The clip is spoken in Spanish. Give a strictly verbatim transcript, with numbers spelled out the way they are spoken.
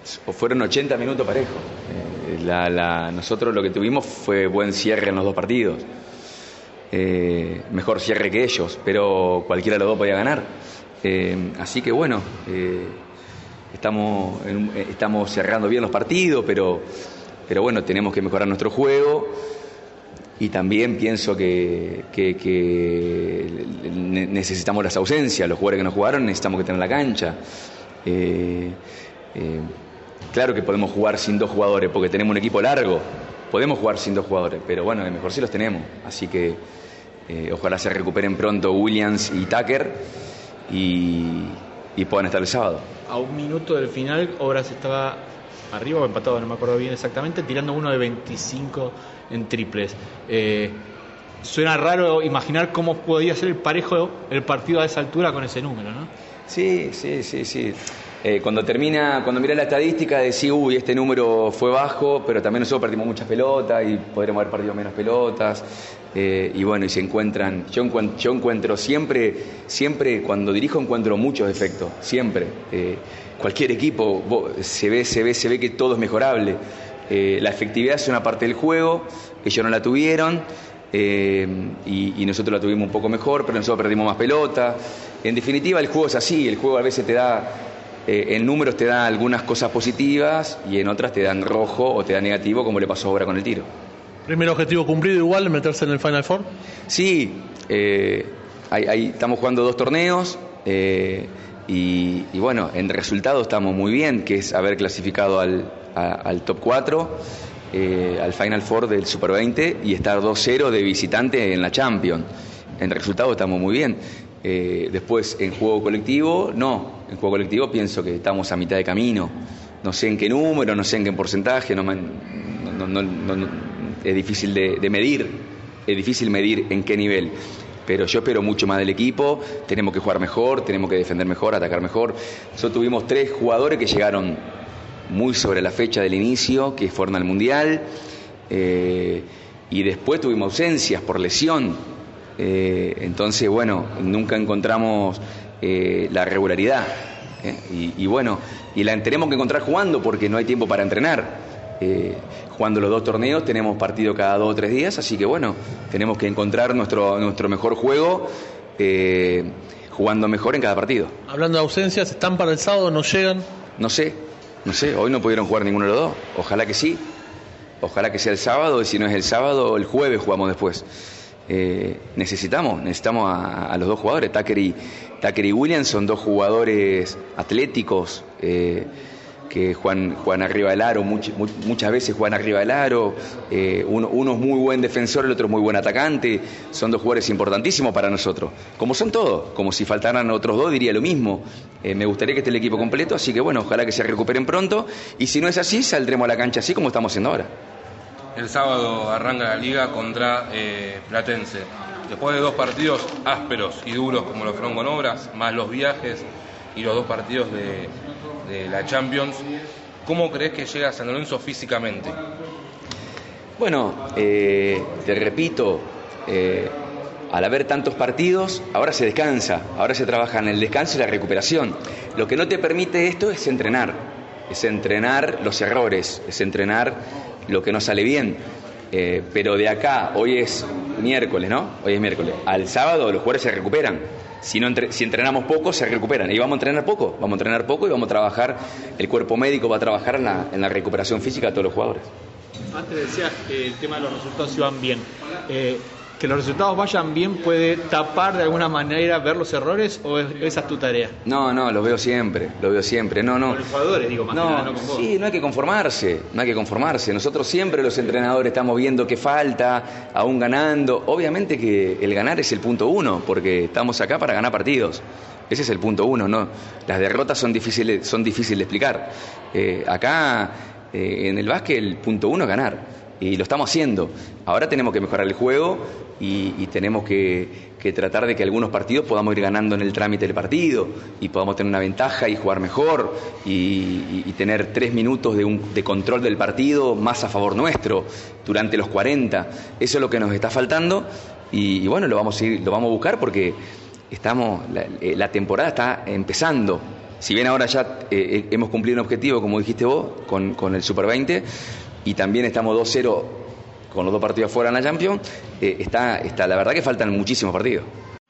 fueron ochenta minutos parejos. Eh, la, la, nosotros lo que tuvimos fue buen cierre en los dos partidos. Eh, mejor cierre que ellos, pero cualquiera de los dos podía ganar. Eh, así que bueno, eh, estamos, en, estamos cerrando bien los partidos, pero, pero bueno, tenemos que mejorar nuestro juego. Y también pienso que, que, que necesitamos las ausencias. Los jugadores que no jugaron necesitamos que tengan la cancha. Eh, eh, claro que podemos jugar sin dos jugadores porque tenemos un equipo largo. Podemos jugar sin dos jugadores, pero bueno, mejor sí los tenemos. Así que eh, ojalá se recuperen pronto Williams y Tucker y, y puedan estar el sábado. A un minuto del final, Obras estaba arriba o empatado, no me acuerdo bien exactamente, tirando uno de veinticinco en triples. Eh, suena raro imaginar cómo podía ser el parejo el partido a esa altura con ese número, ¿no? Sí, sí, sí, sí. Eh, cuando termina, cuando mirás la estadística decís, uy, este número fue bajo, pero también nosotros perdimos muchas pelotas y podremos haber perdido menos pelotas. Eh, y bueno, y se encuentran, yo encuentro, yo encuentro siempre, siempre cuando dirijo encuentro muchos defectos, siempre. Eh, cualquier equipo vos, se ve, se ve, se ve que todo es mejorable. Eh, la efectividad es una parte del juego, ellos no la tuvieron. Eh, y, y nosotros la tuvimos un poco mejor, pero nosotros perdimos más pelota. En definitiva, el juego es así, el juego a veces te da, eh, en números te da algunas cosas positivas y en otras te dan rojo o te da negativo, como le pasó ahora con el tiro. ¿Primer objetivo cumplido igual, meterse en el Final Four? Sí, eh, ahí, ahí estamos jugando dos torneos eh, y, y bueno, en resultado estamos muy bien, que es haber clasificado al, a, al top cuatro. Eh, al Final Four del Super veinte y estar dos cero de visitante en la Champions. En resultado estamos muy bien. Eh, después, en juego colectivo, no. En juego colectivo pienso que estamos a mitad de camino. No sé en qué número, no sé en qué porcentaje, no, no, no, no, no, es difícil de, de medir, es difícil medir en qué nivel. Pero yo espero mucho más del equipo, tenemos que jugar mejor, tenemos que defender mejor, atacar mejor. Nosotros tuvimos tres jugadores que llegaron muy sobre la fecha del inicio, que fueron al Mundial, eh, y después tuvimos ausencias por lesión, eh, entonces bueno, nunca encontramos eh, la regularidad, eh, y, y bueno, y la tenemos que encontrar jugando porque no hay tiempo para entrenar, eh, jugando los dos torneos tenemos partido cada dos o tres días, así que bueno, tenemos que encontrar nuestro, nuestro mejor juego, eh, jugando mejor en cada partido. Hablando de ausencias, ¿están para el sábado, no llegan? No sé. No sé, hoy no pudieron jugar ninguno de los dos. Ojalá que sí. Ojalá que sea el sábado, y si no es el sábado, el jueves jugamos después. Eh, necesitamos, necesitamos a, a los dos jugadores. Tucker y, Tucker y Williams son dos jugadores atléticos, eh, que juegan, juegan arriba del aro, much, much, muchas veces juegan arriba del aro. Eh, uno, uno es muy buen defensor, el otro es muy buen atacante. Son dos jugadores importantísimos para nosotros. Como son todos, como si faltaran otros dos, diría lo mismo. Eh, me gustaría que esté el equipo completo, así que bueno, ojalá que se recuperen pronto. Y si no es así, saldremos a la cancha así como estamos haciendo ahora. El sábado arranca la liga contra eh, Platense. Después de dos partidos ásperos y duros como lo fueron con Obras, más los viajes y los dos partidos de, de la Champions, ¿cómo crees que llega a San Lorenzo físicamente? Bueno, eh, te repito, eh, al haber tantos partidos, ahora se descansa, ahora se trabaja en el descanso y la recuperación. Lo que no te permite esto es entrenar, es entrenar los errores, es entrenar lo que no sale bien. Eh, pero de acá, hoy es miércoles, ¿no? Hoy es miércoles. Al sábado los jugadores se recuperan. Si, no entre, si entrenamos poco, se recuperan. Y vamos a entrenar poco, vamos a entrenar poco y vamos a trabajar, el cuerpo médico va a trabajar en la, en la recuperación física de todos los jugadores. Antes decías que el tema de los resultados iban bien. Eh, ¿Que los resultados vayan bien puede tapar de alguna manera ver los errores o es, esa es tu tarea? No, no, los veo siempre, los veo siempre. No, no. Con los jugadores, digo, más no, que nada, no con vos. Sí, no hay que conformarse, no hay que conformarse. Nosotros siempre los entrenadores estamos viendo qué falta, aún ganando. Obviamente que el ganar es el punto uno, porque estamos acá para ganar partidos. Ese es el punto uno, ¿no? Las derrotas son difíciles, son difíciles de explicar. Eh, acá, eh, en el básquet, el punto uno es ganar. Y lo estamos haciendo. Ahora tenemos que mejorar el juego y, y tenemos que, que tratar de que algunos partidos podamos ir ganando en el trámite del partido y podamos tener una ventaja y jugar mejor y, y, y tener tres minutos de, un, de control del partido más a favor nuestro durante los cuarenta. Eso es lo que nos está faltando y, y bueno, lo vamos a ir, lo vamos a buscar porque estamos la, la temporada está empezando. si bien ahora ya eh, hemos cumplido un objetivo, como dijiste vos, con, con el Super veinte, y también estamos dos cero con los dos partidos fuera en la Champions, eh, está, está, la verdad que faltan muchísimos partidos.